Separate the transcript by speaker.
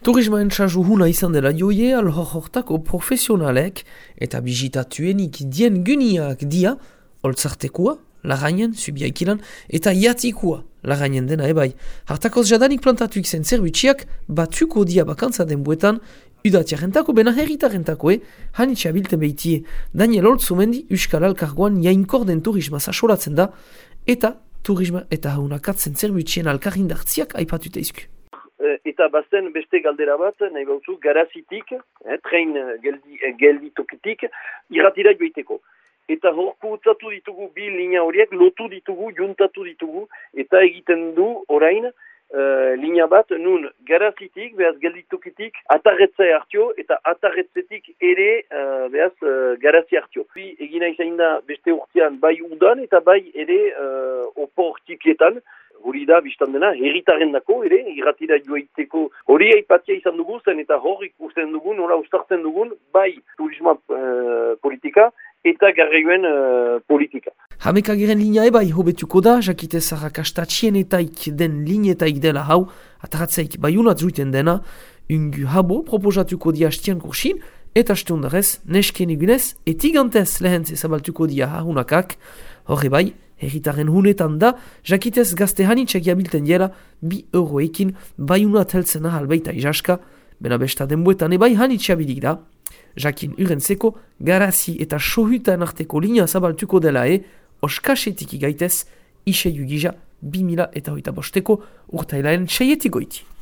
Speaker 1: Turisma entzazu huna izan dela joie alhortako profesionalek eta bizitatuenik dien gyniak dia, oltzartekua, lagainen, subiaikilan, eta iatikua, lagainen dena ebai. Hartakoz jadanik plantatuik zen zerbitxiak batzuko dia bakantza denbuetan, udatiarentako bena herritarentako hanitxa bilten behitie. Daniel Oltzumendi Euskal Alkargoan jainkor den turisma sasolatzen da, eta turisma eta haunakatzen zerbitxien alkarrindartziak aipatute izku.
Speaker 2: Eta bazen beste galdera bat, nahi bautzu, garazitik, tren geldi tokitik, irratira joiteko. Eta horku utzatu ditugu bi linea horiek, lotu ditugu, juntatu ditugu, eta egiten du orain linea bat, nun garazitik, behaz geldi tokitik, atarretza hartio, eta atarretzetik ere, behaz, garazi hartio. Egina izan da beste urtean bai udan, eta bai ere opor tipietan, hori da, biztan dena, herritaren dako, ere, irratira joaiteko, hori aipatia izan dugu zen, eta hor ikusten dugun, nola ustartzen dugun, bai turisma politika, eta garraioen politika.
Speaker 1: Hamekagiren linea ebai hobetuko da, jakitez arrakastatxienetaik den lineetaik dela hau, ataratzaik baiunat zuiten dena, ungu habo proposatuko dia hastian kursin, eta stundarez, nesken egunez, etigantez lehentze zabaltuko dia hahunakak, hori bai, herritaren hunetan da, jakitez gazte hanitxak jabilten diela, €2 baiunat heltzen ahal baita izaska, bena besta denbuetan ebai hanitxabilik da. Jakin urentzeko, garazi eta sohutan arteko linea zabaltuko dela oskasetik igaitez, iseiu gija 2025 urtailaen seietik goiti.